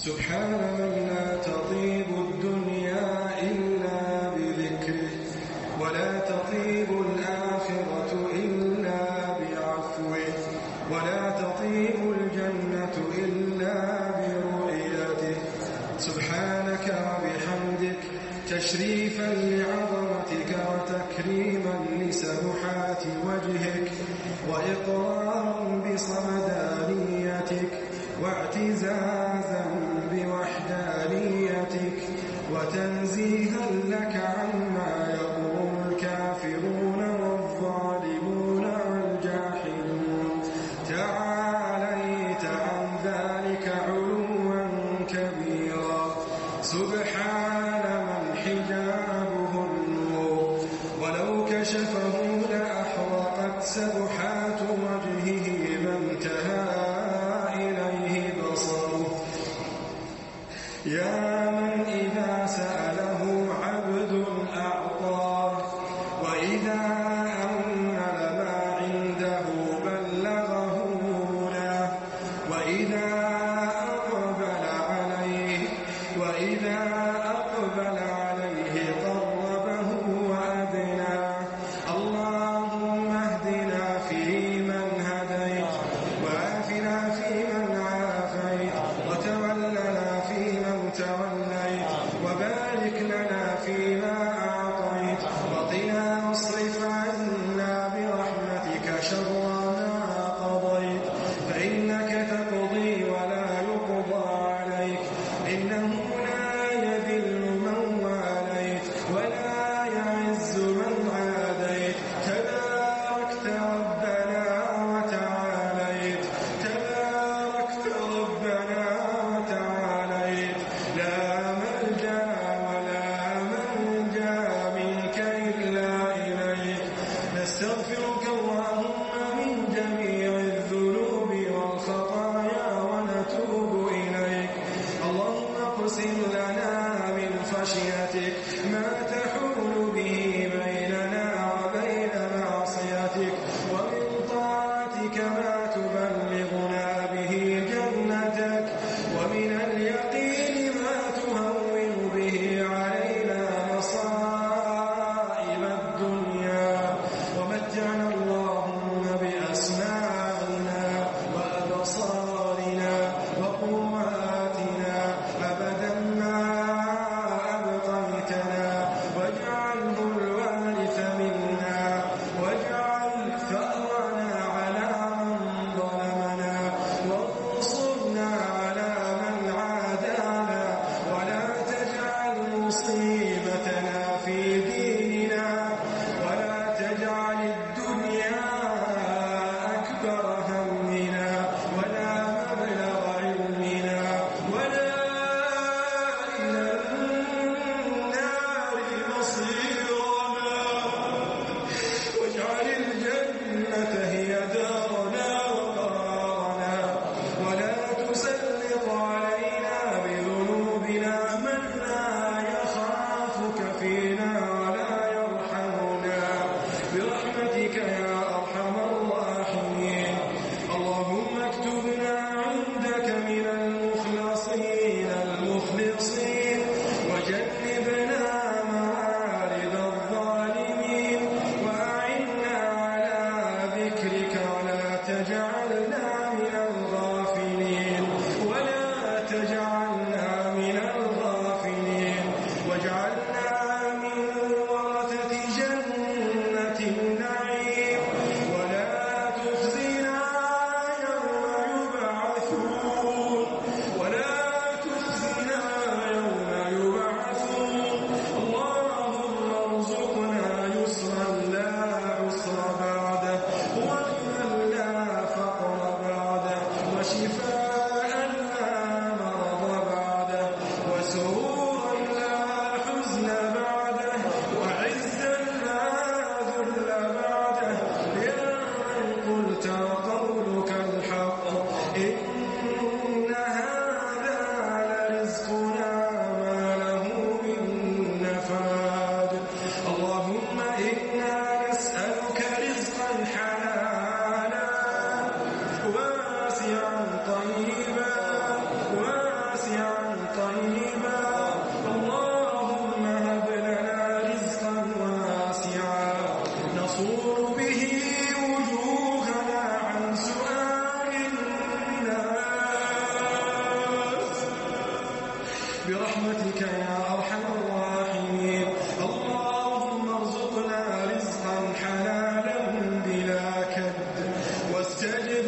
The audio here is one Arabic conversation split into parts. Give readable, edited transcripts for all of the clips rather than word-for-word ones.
سبحان من لا تطيب الدنيا إلا بذكره، ولا تطيب الآخرة إلا بعفوه، ولا تطيب الجنة إلا برؤيته. سبحانك وبحمدك تشريفا لعظمتك وتكريما لسبحات وجهك وإقرارا بصمدانيتك واعتزازا بوحدانيتك وتنزيها لك عما يقول الكافرون والظالمون والجاحدون. تعاليت عن ذلك علوا كبيرا. سبحان من حجابه النور، ولو كشفه لأحرقت سبحات وجهه ما انتهى إليه بصره. يا من إذا سأله عبد أعطاه، وإذا أمل ما عنده بلغه له، وإذا أقبل عليه قربه وأدناه. اللهم اهدنا فيمن هديت، وعافنا فيمن عافيت، وتولنا فيمن توليت، وبارك لنا فيما أعطيت، وقنا واصرف عنا برحمتك شر ما قضيت، فإنك تقضي ولا يقضى عليك، إنه لا يذل من واليت ولا يعز من عاديت. تباركت ربنا وتعاليت، تباركت ربنا وتعاليت. لا ملجأ ولا منجا منك إلا إليك. نستغفرك اللهم من جميع الذنوب والخطايا ونتوب إليك. اللهم اقسم لنا من خشيتك ما تحول به بيننا وبين معصيتك، ومن طاعتك ما تبلغنا به جنتك، ومن اليقين ما تهون به علينا مصائب الدنيا. ومتعنا اللهم بأسماعنا وأبصارنا وقواتنا أبدا ما أبقيتنا، برحمتك يا أرحم الراحمين. اللهم ارزقنا رزقا حلالا بلا كد واستجب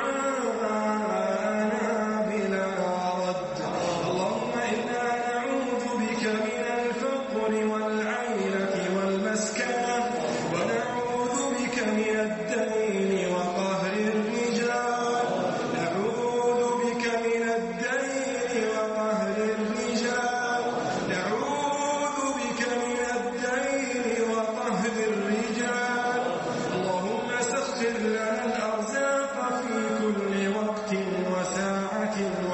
دعاءنا بلا رد. اللهم إنا نعوذ بك من الفقر والعيلة والمسكنة ونعوذ بك من الدين وقهر الرجال. نعوذ بك من الدين وقهر الرجال. نعوذ بك من الدين وقهر الرجال. اللهم سخر لنا الأرزاق في كل وقت وساعة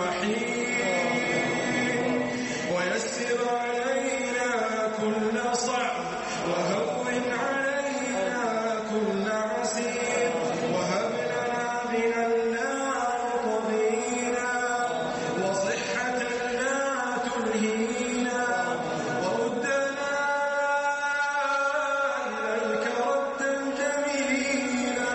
وحين ويسر علينا كل صعب وهون علينا كل عسير وهب لنا غنى لا يطغينا وصحة لا تلهينا وردنا إليك ردا جميلا.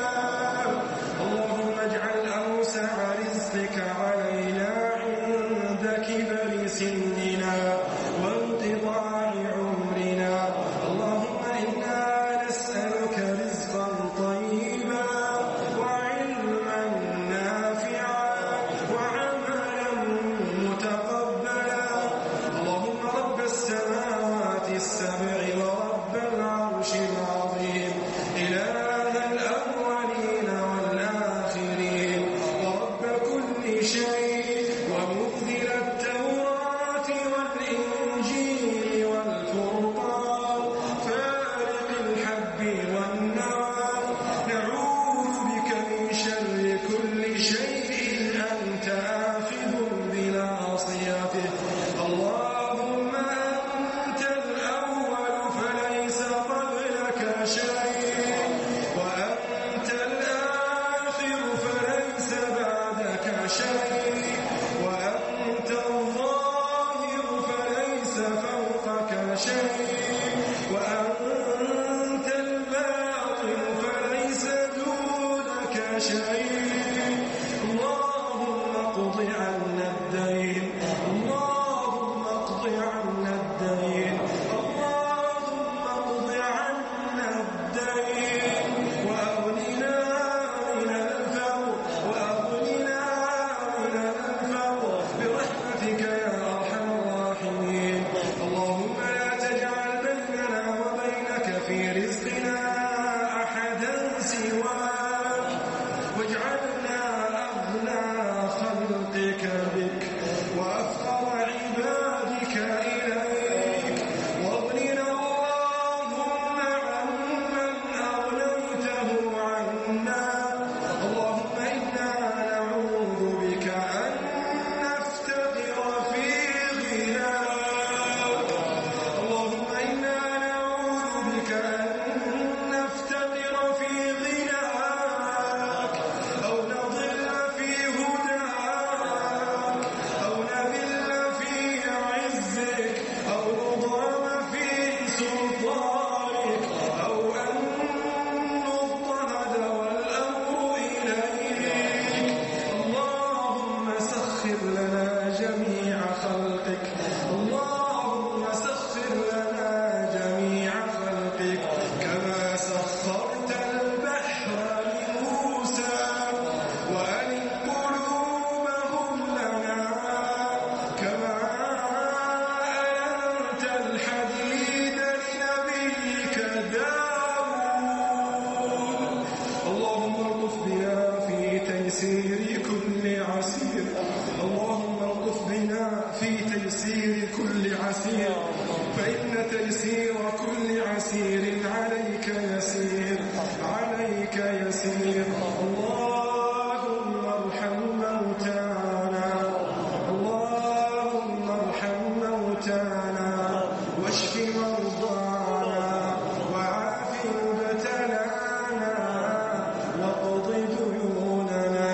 اللهم اجعل أوسع رزقك علينا عند كبر سننا وانقضاء عمرنا. اللهم إنا نسألك رزقا طيبا وعلما نافعا وعملا متقبلا. اللهم رب السماوات السبع ورب العرش العظيم إله الأولين والآخرين ورب كل شيء ومنزل التوراة والإنجيل والفرقان فارق الحب والنار. نعوذ بك من شر كل شيء أنت آخذ بناصيته. اللهم أنت الأول فليس قبلك شيء وأنت الآخر فليس بعدك شيء وأنت الظاهر فليس فوقك شيء وأنت الباطن فليس دونك شيء. اللهم اقض عنا الدين. اللهم اقض عنا الدين. اللهم اقض عنا الدين وأغننا من الفقر وأغننا من الفقر برحمتك يا أرحم الراحمين. اللهم لا تجعل بيننا وبينك في رزقنا أحدا سواك واجعلنا أغنى خلقك بك وأفقر عبادك إليك واغننا اللهم عمن أغنيته عنا. اللهم إنا نعوذ بك أن نفتقر في غناك. اللهم إنا نعوذ بك أن نفتقر في غناك أو نضل في هداك أو نذل في عزك أو نضام في سلطانك أو أن نضطهد والأمر إليك. اللهم سخر لنا جميع خلقك. اللهم سخر لنا جميع خلقك كما سخرت البحر لموسى وألق قلوبهم لنا كما ألنت الحديد لنبيك داود. اللهم الطف بنا في تيسير كل عسير. اللهم الطف بنا في تيسير كل عسير فإن تيسير كل عسير عليك يسير عليك يسير. اللهم ارحم موتانا. اللهم ارحم موتانا واشف مرضانا وعاف مبتلانا واقض ديوننا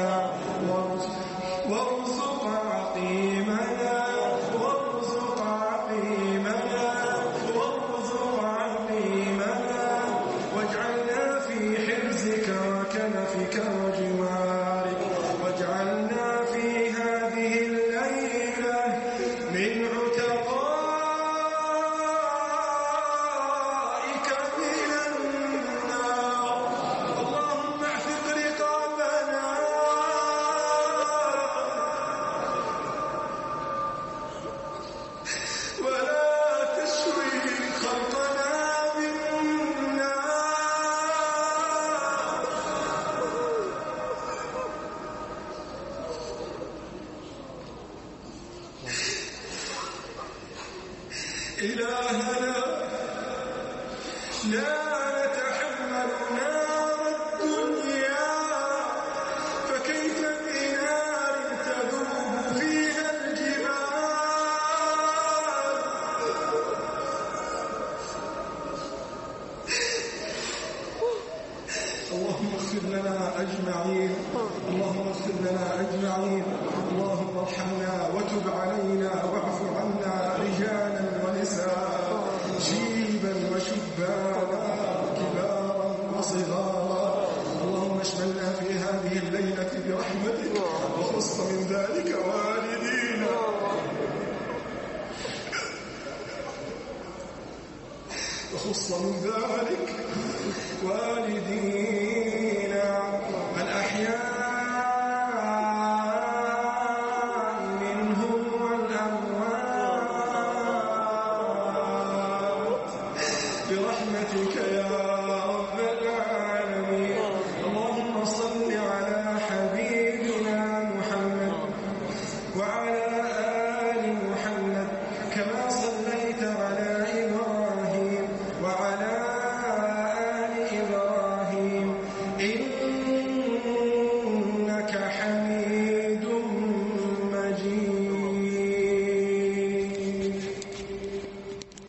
وارزق عقيمنا وارزق عقيمنا وارزق عقيمنا واجعلنا في حرزك وكنفك إلهنا لا نتحمل نار الدنيا، فكيف بنار تذوب فيها الجبال. اللهم اغفر لنا أجمعين، اللهم اغفر لنا أجمعين، اللهم ارحمنا وتب علينا واعف عنا، رجالا ونساء، شيبا وشبانا، كبارا وصغارا. اللهم اشملنا في هذه الليلة برحمتك، وخص من ذلك والدينا، وخص من ذلك والدينا الأحياء منهم والأموات برحمتك